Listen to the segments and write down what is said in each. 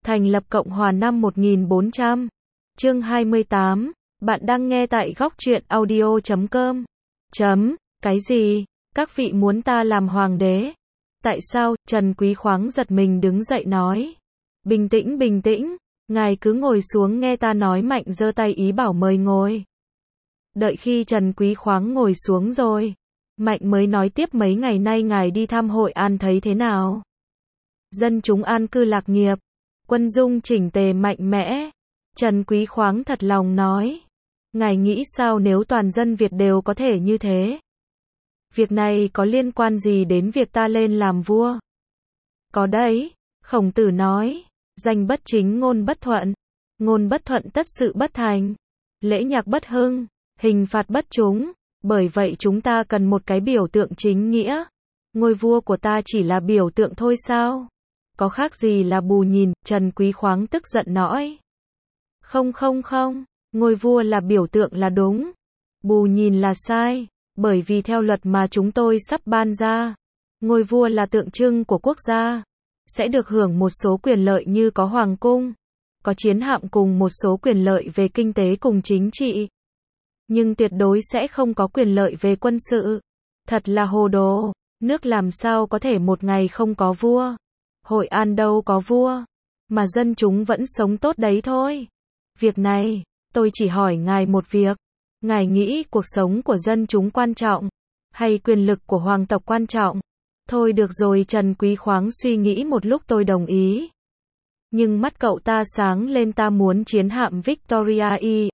Thành lập Cộng hòa năm 1400. Chương 28. Bạn đang nghe tại góc truyện audio.com. Cái gì? Các vị muốn ta làm hoàng đế? Tại sao? Trần Quý Khoáng giật mình đứng dậy nói. Bình tĩnh, bình tĩnh. Ngài cứ ngồi xuống nghe ta nói. Mạnh giơ tay ý bảo mời ngồi. Đợi khi Trần Quý Khoáng ngồi xuống rồi, Mạnh mới nói tiếp, mấy ngày nay ngài đi thăm Hội An thấy thế nào? Dân chúng an cư lạc nghiệp, quân dung chỉnh tề mạnh mẽ. Trần Quý Khoáng thật lòng nói. Ngài nghĩ sao nếu toàn dân Việt đều có thể như thế? Việc này có liên quan gì đến việc ta lên làm vua? Có đấy, Khổng Tử nói, danh bất chính ngôn bất thuận, ngôn bất thuận tất sự bất thành, lễ nhạc bất hưng, hình phạt bất chúng. Bởi vậy chúng ta cần một cái biểu tượng chính nghĩa. Ngôi vua của ta chỉ là biểu tượng thôi sao? Có khác gì là bù nhìn? Trần Quý Khoáng tức giận nói. Không, ngôi vua là biểu tượng là đúng, bù nhìn là sai. Bởi vì theo luật mà chúng tôi sắp ban ra, ngôi vua là tượng trưng của quốc gia, sẽ được hưởng một số quyền lợi như có hoàng cung, có chiến hạm cùng một số quyền lợi về kinh tế cùng chính trị. Nhưng tuyệt đối sẽ không có quyền lợi về quân sự. Thật là hồ đồ, nước làm sao có thể một ngày không có vua? Hội An đâu có vua, mà dân chúng vẫn sống tốt đấy thôi. Việc này, tôi chỉ hỏi ngài một việc. Ngài nghĩ cuộc sống của dân chúng quan trọng, hay quyền lực của hoàng tộc quan trọng? Thôi được rồi, Trần Quý Khoáng suy nghĩ một lúc. Tôi đồng ý. Nhưng mắt cậu ta sáng lên, ta muốn chiến hạm Victoria.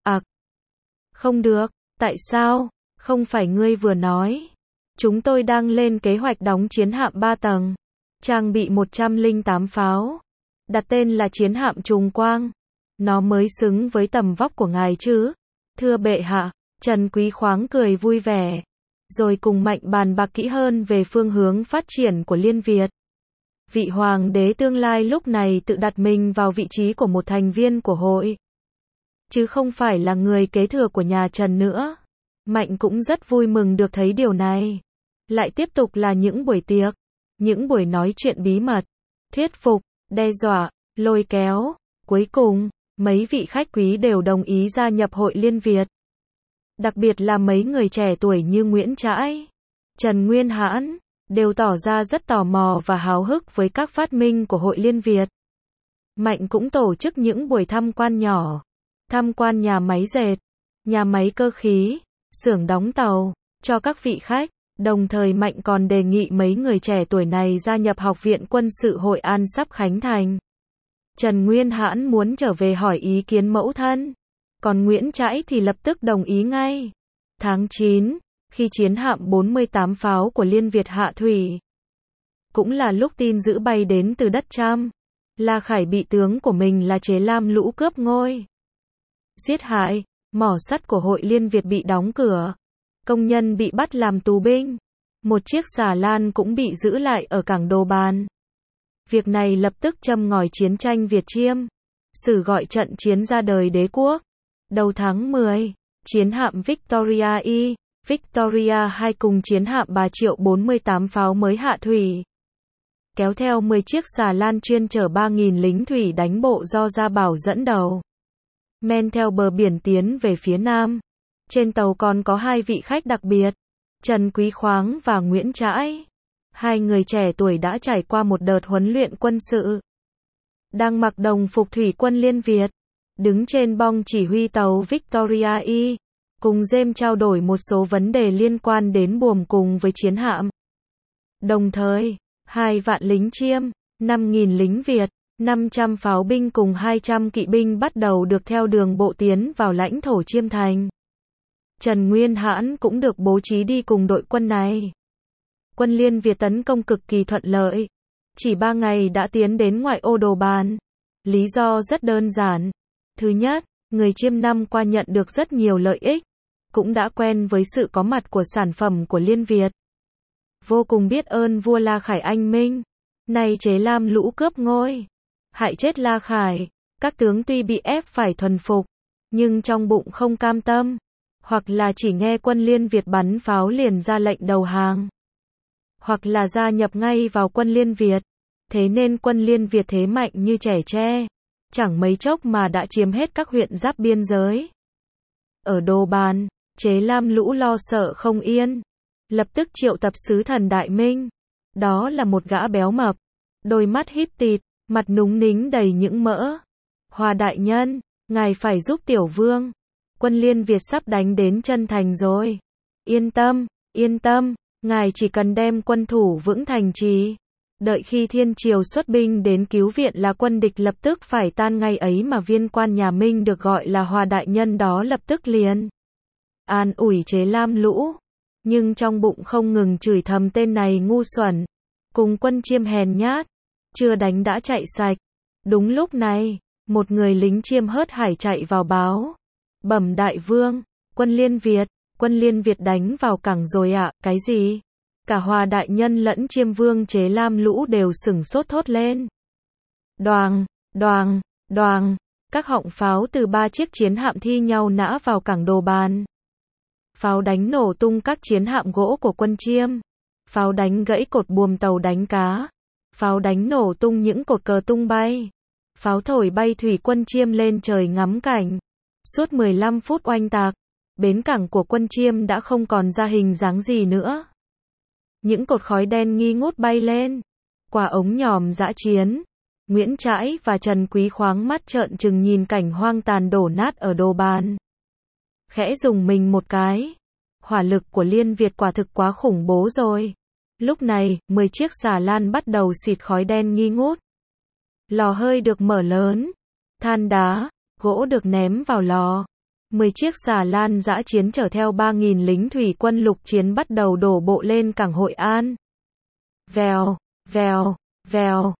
Không được, tại sao? Không phải ngươi vừa nói. Chúng tôi đang lên kế hoạch đóng chiến hạm 3 tầng, trang bị 108 pháo, đặt tên là chiến hạm Trùng Quang. Nó mới xứng với tầm vóc của ngài chứ. Thưa bệ hạ, Trần Quý Khoáng cười vui vẻ, rồi cùng Mạnh bàn bạc kỹ hơn về phương hướng phát triển của Liên Việt. Vị hoàng đế tương lai lúc này tự đặt mình vào vị trí của một thành viên của hội, chứ không phải là người kế thừa của nhà Trần nữa. Mạnh cũng rất vui mừng được thấy điều này. Lại tiếp tục là những buổi tiệc, những buổi nói chuyện bí mật, thuyết phục, đe dọa, lôi kéo. Cuối cùng, mấy vị khách quý đều đồng ý gia nhập hội Liên Việt. Đặc biệt là mấy người trẻ tuổi như Nguyễn Trãi, Trần Nguyên Hãn, đều tỏ ra rất tò mò và háo hức với các phát minh của hội Liên Việt. Mạnh cũng tổ chức những buổi tham quan nhỏ, tham quan nhà máy dệt, nhà máy cơ khí, xưởng đóng tàu, cho các vị khách. Đồng thời Mạnh còn đề nghị mấy người trẻ tuổi này gia nhập Học viện Quân sự Hội An sắp khánh thành. Trần Nguyên Hãn muốn trở về hỏi ý kiến mẫu thân, còn Nguyễn Trãi thì lập tức đồng ý ngay. Tháng 9, khi chiến hạm 48 pháo của Liên Việt hạ thủy, cũng là lúc tin dữ bay đến từ đất Trăm. La Khải bị tướng của mình là Chế Lam Lũ cướp ngôi, giết hại. Mỏ sắt của hội Liên Việt bị đóng cửa, công nhân bị bắt làm tù binh. Một chiếc xà lan cũng bị giữ lại ở cảng Đồ Bàn. Việc này lập tức châm ngòi chiến tranh Việt Chiêm, sử gọi trận chiến ra đời đế quốc. Đầu tháng 10, chiến hạm Victoria 2 cùng chiến hạm Bà Triệu 48 pháo mới hạ thủy, kéo theo 10 chiếc xà lan chuyên chở 3.000 lính thủy đánh bộ do Gia Bảo dẫn đầu, men theo bờ biển tiến về phía nam. Trên tàu còn có 2 vị khách đặc biệt, Trần Quý Khoáng và Nguyễn Trãi. 2 người trẻ tuổi đã trải qua một đợt huấn luyện quân sự, đang mặc đồng phục thủy quân Liên Việt, đứng trên bong chỉ huy tàu Victoria, cùng James trao đổi một số vấn đề liên quan đến buồm cùng với chiến hạm. Đồng thời, 2 vạn lính Chiêm, 5.000 lính Việt, 500 pháo binh cùng 200 kỵ binh bắt đầu được theo đường bộ tiến vào lãnh thổ Chiêm Thành. Trần Nguyên Hãn cũng được bố trí đi cùng đội quân này. Quân Liên Việt tấn công cực kỳ thuận lợi, chỉ 3 ngày đã tiến đến ngoại ô Đồ Bàn. Lý do rất đơn giản. Thứ nhất, người Chiêm năm qua nhận được rất nhiều lợi ích, cũng đã quen với sự có mặt của sản phẩm của Liên Việt. Vô cùng biết ơn vua La Khải anh minh. Nay Chế Lam Lũ cướp ngôi, hại chết La Khải. Các tướng tuy bị ép phải thuần phục, nhưng trong bụng không cam tâm, hoặc là chỉ nghe quân Liên Việt bắn pháo liền ra lệnh đầu hàng, hoặc là gia nhập ngay vào quân Liên Việt. Thế nên quân Liên Việt thế mạnh như trẻ tre, chẳng mấy chốc mà đã chiếm hết các huyện giáp biên giới. Ở Đồ Bàn, Chế Lam Lũ lo sợ không yên, lập tức triệu tập sứ thần Đại Minh. Đó là một gã béo mập, đôi mắt híp tịt, mặt núng nính đầy những mỡ. Hoa đại nhân, ngài phải giúp tiểu vương. Quân Liên Việt sắp đánh đến chân thành rồi. Yên tâm, ngài chỉ cần đem quân thủ vững thành trì. Đợi khi thiên triều xuất binh đến cứu viện là quân địch lập tức phải tan ngay ấy mà viên quan nhà Minh được gọi là Hoa đại nhân đó lập tức liền an ủi Chế Lam Lũ. Nhưng trong bụng không ngừng chửi thầm tên này ngu xuẩn, cùng quân Chiêm hèn nhát, chưa đánh đã chạy sạch. Đúng lúc này, một người lính Chiêm hớt hải chạy vào báo. Bẩm đại vương, quân Liên Việt đánh vào cảng rồi ạ. Cái gì? Cả Hoa đại nhân lẫn Chiêm vương Chế Lam Lũ đều sửng sốt thốt lên. Đoàng, các họng pháo từ 3 chiếc chiến hạm thi nhau nã vào cảng Đồ Bàn. Pháo đánh nổ tung các chiến hạm gỗ của quân Chiêm. Pháo đánh gãy cột buồm tàu đánh cá. Pháo đánh nổ tung những cột cờ tung bay. Pháo thổi bay thủy quân Chiêm lên trời ngắm cảnh. Suốt 15 phút oanh tạc, bến cảng của quân Chiêm đã không còn ra hình dáng gì nữa. Những cột khói đen nghi ngút bay lên. Qua ống nhòm dã chiến, Nguyễn Trãi và Trần Quý Khoáng mắt trợn trừng nhìn cảnh hoang tàn đổ nát ở Đồ Bàn. Khẽ dùng mình một cái. Hỏa lực của Liên Việt quả thực quá khủng bố rồi. Lúc này, 10 chiếc xà lan bắt đầu xịt khói đen nghi ngút. Lò hơi được mở lớn. Than đá, gỗ được ném vào lò. 10 chiếc xà lan dã chiến chở theo 3.000 lính thủy quân lục chiến bắt đầu đổ bộ lên cảng Hội An. Vèo,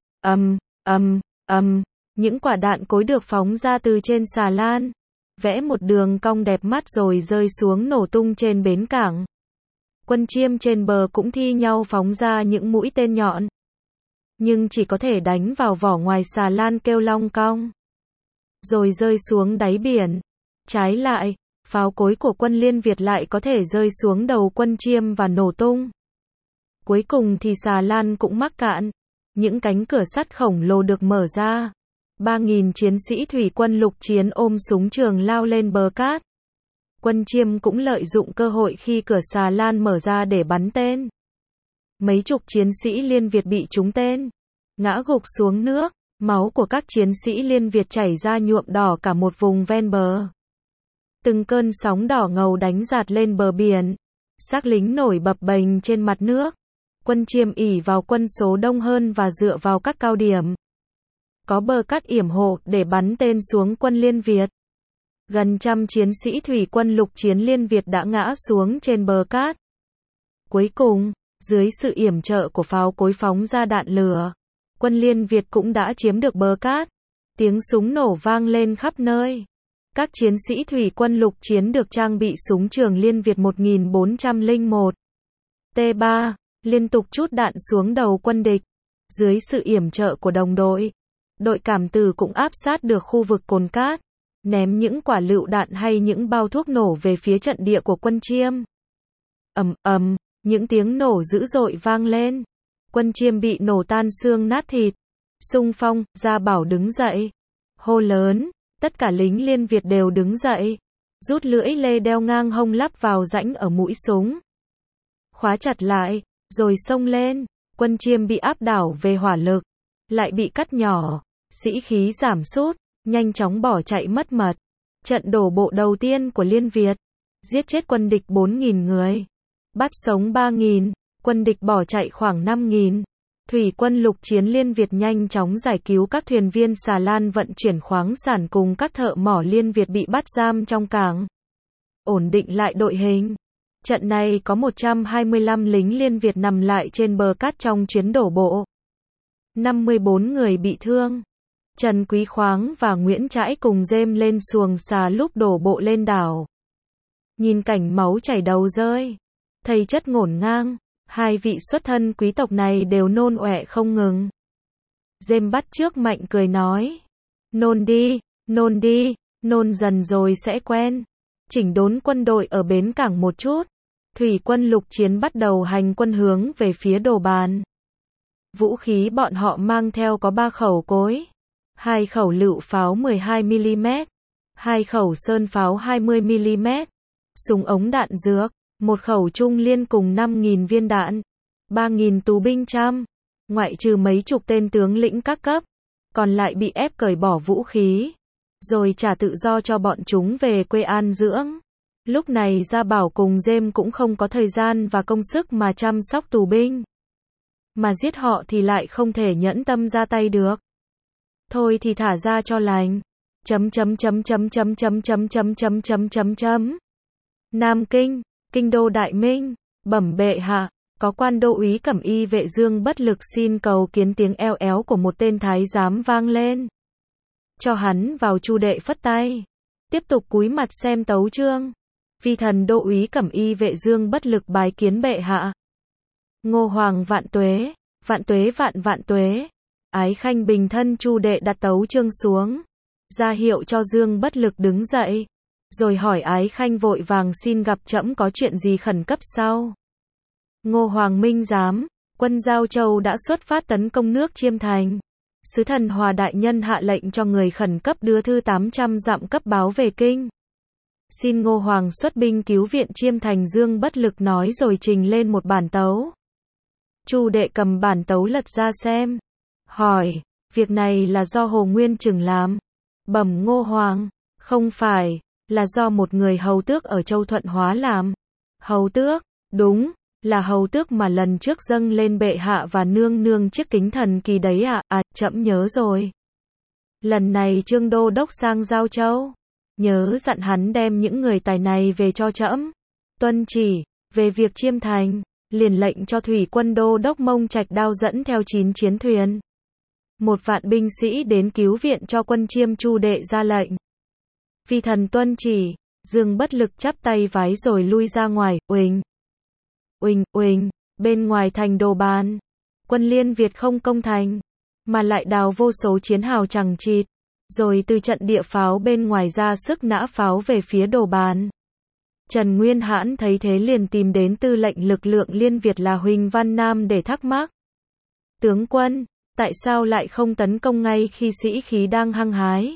ầm, những quả đạn cối được phóng ra từ trên xà lan, vẽ một đường cong đẹp mắt rồi rơi xuống nổ tung trên bến cảng. Quân Chiêm trên bờ cũng thi nhau phóng ra những mũi tên nhọn, nhưng chỉ có thể đánh vào vỏ ngoài xà lan kêu long cong, rồi rơi xuống đáy biển. Trái lại, pháo cối của quân Liên Việt lại có thể rơi xuống đầu quân Chiêm và nổ tung. Cuối cùng thì xà lan cũng mắc cạn. Những cánh cửa sắt khổng lồ được mở ra. 3.000 chiến sĩ thủy quân lục chiến ôm súng trường lao lên bờ cát. Quân Chiêm cũng lợi dụng cơ hội khi cửa xà lan mở ra để bắn tên. Mấy chục chiến sĩ Liên Việt bị trúng tên, ngã gục xuống nước. Máu của các chiến sĩ Liên Việt chảy ra nhuộm đỏ cả một vùng ven bờ. Từng cơn sóng đỏ ngầu đánh dạt lên bờ biển. Xác lính nổi bập bềnh trên mặt nước. Quân Chiêm ỷ vào quân số đông hơn và dựa vào các cao điểm có bờ cát yểm hộ để bắn tên xuống quân Liên Việt. Gần trăm chiến sĩ thủy quân lục chiến Liên Việt đã ngã xuống trên bờ cát. Cuối cùng, dưới sự yểm trợ của pháo cối phóng ra đạn lửa, quân Liên Việt cũng đã chiếm được bờ cát. Tiếng súng nổ vang lên khắp nơi. Các chiến sĩ thủy quân lục chiến được trang bị súng trường Liên Việt 1401 T3, liên tục trút đạn xuống đầu quân địch. Dưới sự yểm trợ của đồng đội, đội cảm tử cũng áp sát được khu vực cồn cát, ném những quả lựu đạn hay những bao thuốc nổ về phía trận địa của quân Chiêm. Ầm, những tiếng nổ dữ dội vang lên. Quân Chiêm bị nổ tan xương nát thịt. Xung phong, Gia Bảo đứng dậy, hô lớn, tất cả lính Liên Việt đều đứng dậy, rút lưỡi lê đeo ngang hông lắp vào rãnh ở mũi súng, khóa chặt lại, rồi xông lên. Quân Chiêm bị áp đảo về hỏa lực, lại bị cắt nhỏ, sĩ khí giảm sút, nhanh chóng bỏ chạy mất mật. Trận đổ bộ đầu tiên của Liên Việt, giết chết quân địch 4.000 người, bắt sống 3.000, quân địch bỏ chạy khoảng 5.000. Thủy quân lục chiến Liên Việt nhanh chóng giải cứu các thuyền viên xà lan vận chuyển khoáng sản cùng các thợ mỏ Liên Việt bị bắt giam trong cảng. Ổn định lại đội hình. Trận này có 125 lính Liên Việt nằm lại trên bờ cát trong chuyến đổ bộ. 54 người bị thương. Trần Quý Khoáng và Nguyễn Trãi cùng dêm lên xuồng xà lúc đổ bộ lên đảo. Nhìn cảnh máu chảy đầu rơi, thây chất ngổn ngang, hai vị xuất thân quý tộc này đều nôn ọe không ngừng. Dêm bắt trước Mạnh cười nói, nôn đi, nôn dần rồi sẽ quen. Chỉnh đốn quân đội ở bến cảng một chút. Thủy quân lục chiến bắt đầu hành quân hướng về phía Đồ Bàn. Vũ khí bọn họ mang theo có 3 khẩu cối, 2 khẩu lựu pháo 12mm, 2 khẩu sơn pháo 20mm, súng ống đạn dược, 1 khẩu trung liên cùng 5.000 viên đạn, 3.000 tù binh trăm, ngoại trừ mấy chục tên tướng lĩnh các cấp, còn lại bị ép cởi bỏ vũ khí, rồi trả tự do cho bọn chúng về quê an dưỡng. Lúc này Gia Bảo cùng Dêm cũng không có thời gian và công sức mà chăm sóc tù binh. Mà giết họ thì lại không thể nhẫn tâm ra tay được. Thôi thì thả ra cho lành. Nam Kinh, kinh đô Đại Minh, bẩm bệ hạ, có quan đô úy cẩm y vệ Dương Bất Lực xin cầu kiến. Tiếng eo éo của một tên thái giám vang lên. Cho hắn vào. Chu đệ phất tay, tiếp tục cúi mặt xem tấu chương. Vi thần đô úy cẩm y vệ Dương Bất Lực bái kiến bệ hạ. Ngô Hoàng vạn tuế, vạn tuế vạn vạn tuế. Ái khanh bình thân. Chu đệ đặt tấu chương xuống, ra hiệu cho Dương Bất Lực đứng dậy, rồi hỏi Ái khanh vội vàng xin gặp trẫm có chuyện gì khẩn cấp sao? Ngô Hoàng minh giám, quân Giao Châu đã xuất phát tấn công nước Chiêm Thành. Sứ thần Hòa đại nhân hạ lệnh cho người khẩn cấp đưa thư 800 dặm cấp báo về kinh. Xin Ngô Hoàng xuất binh cứu viện Chiêm Thành. Dương Bất Lực nói rồi trình lên một bản tấu. Chu đệ cầm bản tấu lật ra xem, hỏi, việc này là do Hồ Nguyên Trừng làm? Bẩm Ngô Hoàng, không phải, là do một người hầu tước ở Châu Thuận Hóa làm. Hầu tước, đúng, là hầu tước mà lần trước dâng lên bệ hạ và nương nương chiếc kính thần kỳ đấy ạ. Trẫm nhớ rồi. Lần này Trương Đô Đốc sang Giao Châu, nhớ dặn hắn đem những người tài này về cho trẫm. Tuân chỉ. Về việc Chiêm Thành, liền lệnh cho thủy quân Đô Đốc Mông Trạch Đao dẫn theo 9 chiến thuyền, 1 vạn binh sĩ đến cứu viện cho quân Chiêm. Chu đệ ra lệnh. Vi thần tuân chỉ. Dương Bất Lực chắp tay vái rồi lui ra ngoài. Uỳnh, uỳnh, uỳnh. Bên ngoài thành Đồ Bàn, quân Liên Việt không công thành, mà lại đào vô số chiến hào chằng chịt, rồi từ trận địa pháo bên ngoài ra sức nã pháo về phía Đồ Bàn. Trần Nguyên Hãn thấy thế liền tìm đến tư lệnh lực lượng Liên Việt là Huỳnh Văn Nam để thắc mắc. Tướng quân, tại sao lại không tấn công ngay khi sĩ khí đang hăng hái,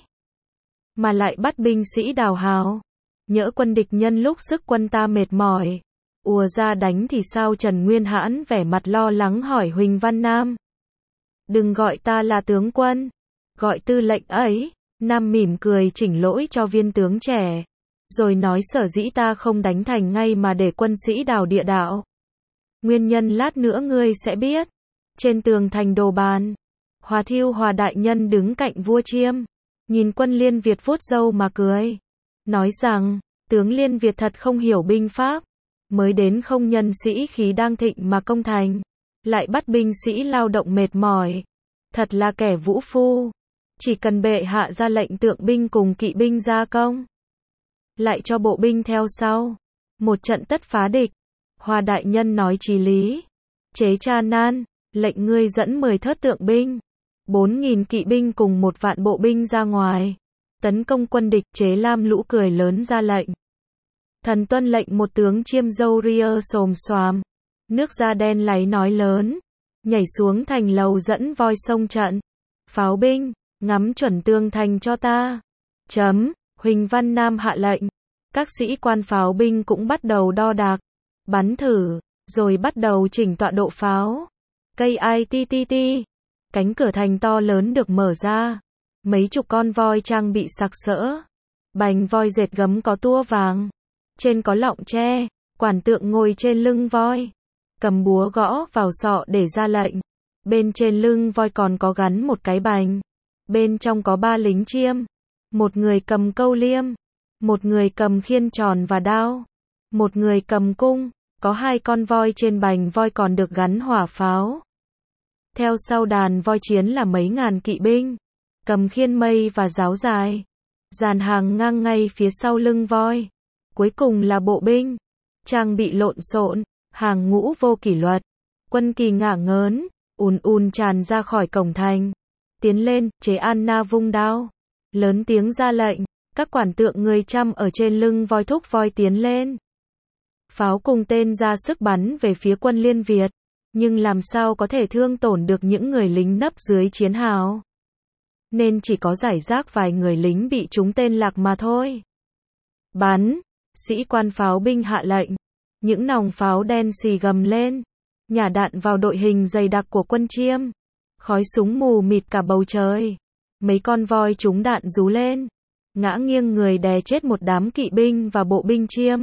mà lại bắt binh sĩ đào hào? Nhỡ quân địch nhân lúc sức quân ta mệt mỏi, ùa ra đánh thì sao? Trần Nguyên Hãn vẻ mặt lo lắng hỏi Huỳnh Văn Nam. Đừng gọi ta là tướng quân, gọi tư lệnh ấy. Nam mỉm cười chỉnh lỗi cho viên tướng trẻ, rồi nói sở dĩ ta không đánh thành ngay mà để quân sĩ đào địa đạo. Nguyên nhân lát nữa ngươi sẽ biết. Trên tường thành Đồ Bàn, Hòa Thiêu Hòa đại nhân đứng cạnh vua Chiêm, nhìn quân Liên Việt vuốt râu mà cười, nói rằng, tướng Liên Việt thật không hiểu binh pháp, mới đến không nhân sĩ khí đang thịnh mà công thành, lại bắt binh sĩ lao động mệt mỏi, thật là kẻ vũ phu. Chỉ cần bệ hạ ra lệnh tượng binh cùng kỵ binh ra công, lại cho bộ binh theo sau, một trận tất phá địch. Hòa đại nhân nói chí lý. Chế Cha Nan, lệnh ngươi dẫn 10 thớt tượng binh, 4.000 kỵ binh cùng 1 vạn bộ binh ra ngoài, tấn công quân địch. Chế Lam Lũ cười lớn ra lệnh. Thần tuân lệnh. Một tướng Chiêm râu ria xồm xoàm, nước da đen láy nói lớn, nhảy xuống thành lầu dẫn voi sông trận. Pháo binh, ngắm chuẩn tường thành cho ta. Huỳnh Văn Nam hạ lệnh. Các sĩ quan pháo binh cũng bắt đầu đo đạc, bắn thử, rồi bắt đầu chỉnh tọa độ pháo. Cây ITTT. Cánh cửa thành to lớn được mở ra. Mấy chục con voi trang bị sặc sỡ. Bành voi dệt gấm có tua vàng. Trên có lọng tre. Quản tượng ngồi trên lưng voi, cầm búa gõ vào sọ để ra lệnh. Bên trên lưng voi còn có gắn một cái bành. Bên trong có 3 lính Chiêm. Một người cầm câu liêm, một người cầm khiên tròn và đao, một người cầm cung. Có 2 con voi trên bành voi còn được gắn hỏa pháo. Theo sau đàn voi chiến là mấy ngàn kỵ binh, cầm khiên mây và giáo dài, dàn hàng ngang ngay phía sau lưng voi. Cuối cùng là bộ binh, trang bị lộn xộn, hàng ngũ vô kỷ luật. Quân kỳ ngả ngớn, ùn tràn ra khỏi cổng thành. Tiến lên. Chế Anna vung đao, lớn tiếng ra lệnh. Các quản tượng người Chăm ở trên lưng voi thúc voi tiến lên. Pháo cùng tên ra sức bắn về phía quân Liên Việt, nhưng làm sao có thể thương tổn được những người lính nấp dưới chiến hào. nên chỉ có rải rác vài người lính bị trúng tên lạc mà thôi. Bắn, sĩ quan pháo binh hạ lệnh. Những nòng pháo đen xì gầm lên, nhả đạn vào đội hình dày đặc của quân Chiêm. Khói súng mù mịt cả bầu trời. Mấy con voi trúng đạn rú lên, ngã nghiêng người đè chết một đám kỵ binh và bộ binh Chiêm.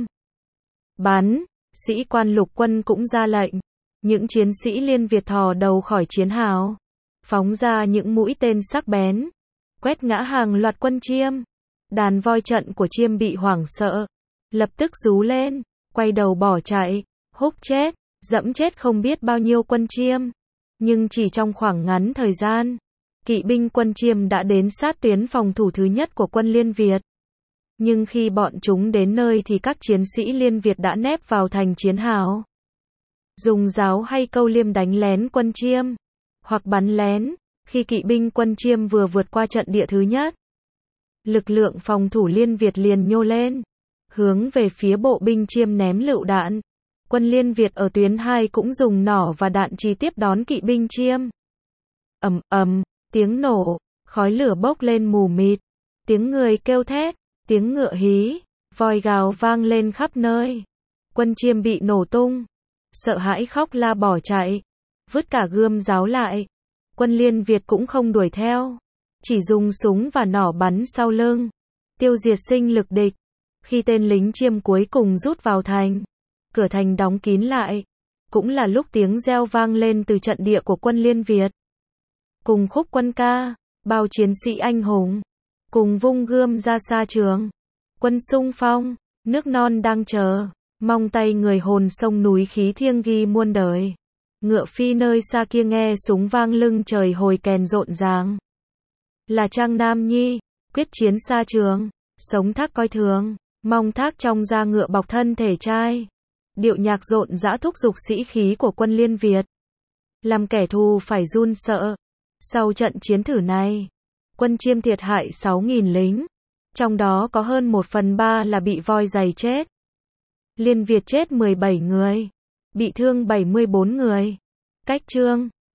Bắn, sĩ quan lục quân cũng ra lệnh. Những chiến sĩ Liên Việt thò đầu khỏi chiến hào, phóng ra những mũi tên sắc bén, quét ngã hàng loạt quân Chiêm. Đàn voi trận của Chiêm bị hoảng sợ, lập tức rú lên, quay đầu bỏ chạy, húc chết, dẫm chết không biết bao nhiêu quân Chiêm. Nhưng chỉ trong khoảng ngắn thời gian, kỵ binh quân Chiêm đã đến sát tuyến phòng thủ thứ nhất của quân Liên Việt. Nhưng khi bọn chúng đến nơi thì các chiến sĩ Liên Việt đã nép vào thành chiến hào, dùng giáo hay câu liêm đánh lén quân Chiêm, hoặc bắn lén, khi kỵ binh quân Chiêm vừa vượt qua trận địa thứ nhất. Lực lượng phòng thủ Liên Việt liền nhô lên, hướng về phía bộ binh Chiêm ném lựu đạn. Quân Liên Việt ở tuyến 2 cũng dùng nỏ và đạn trì tiếp đón kỵ binh Chiêm. Ầm ầm, tiếng nổ, khói lửa bốc lên mù mịt, tiếng người kêu thét, tiếng ngựa hí, voi gào vang lên khắp nơi. Quân Chiêm bị nổ tung, sợ hãi khóc la bỏ chạy, vứt cả gươm giáo lại. Quân Liên Việt cũng không đuổi theo, chỉ dùng súng và nỏ bắn sau lưng, tiêu diệt sinh lực địch. Khi tên lính Chiêm cuối cùng rút vào thành, cửa thành đóng kín lại, cũng là lúc tiếng reo vang lên từ trận địa của quân Liên Việt. Cùng khúc quân ca, bao chiến sĩ anh hùng, cùng vung gươm ra xa trường. Quân xung phong, nước non đang chờ, mong tay người hồn sông núi khí thiêng ghi muôn đời. Ngựa phi nơi xa kia nghe súng vang lưng trời hồi kèn rộn ràng. Là Trang Nam Nhi, quyết chiến xa trường, sống thác coi thường, mong thác trong da ngựa bọc thân thể trai. Điệu nhạc rộn rã thúc giục sĩ khí của quân Liên Việt, làm kẻ thù phải run sợ. Sau trận chiến thử này, quân Chiêm thiệt hại 6.000 lính, trong đó có hơn 1/3 là bị voi giày chết. Liên Việt chết 17 người, bị thương 74 người. Cách chương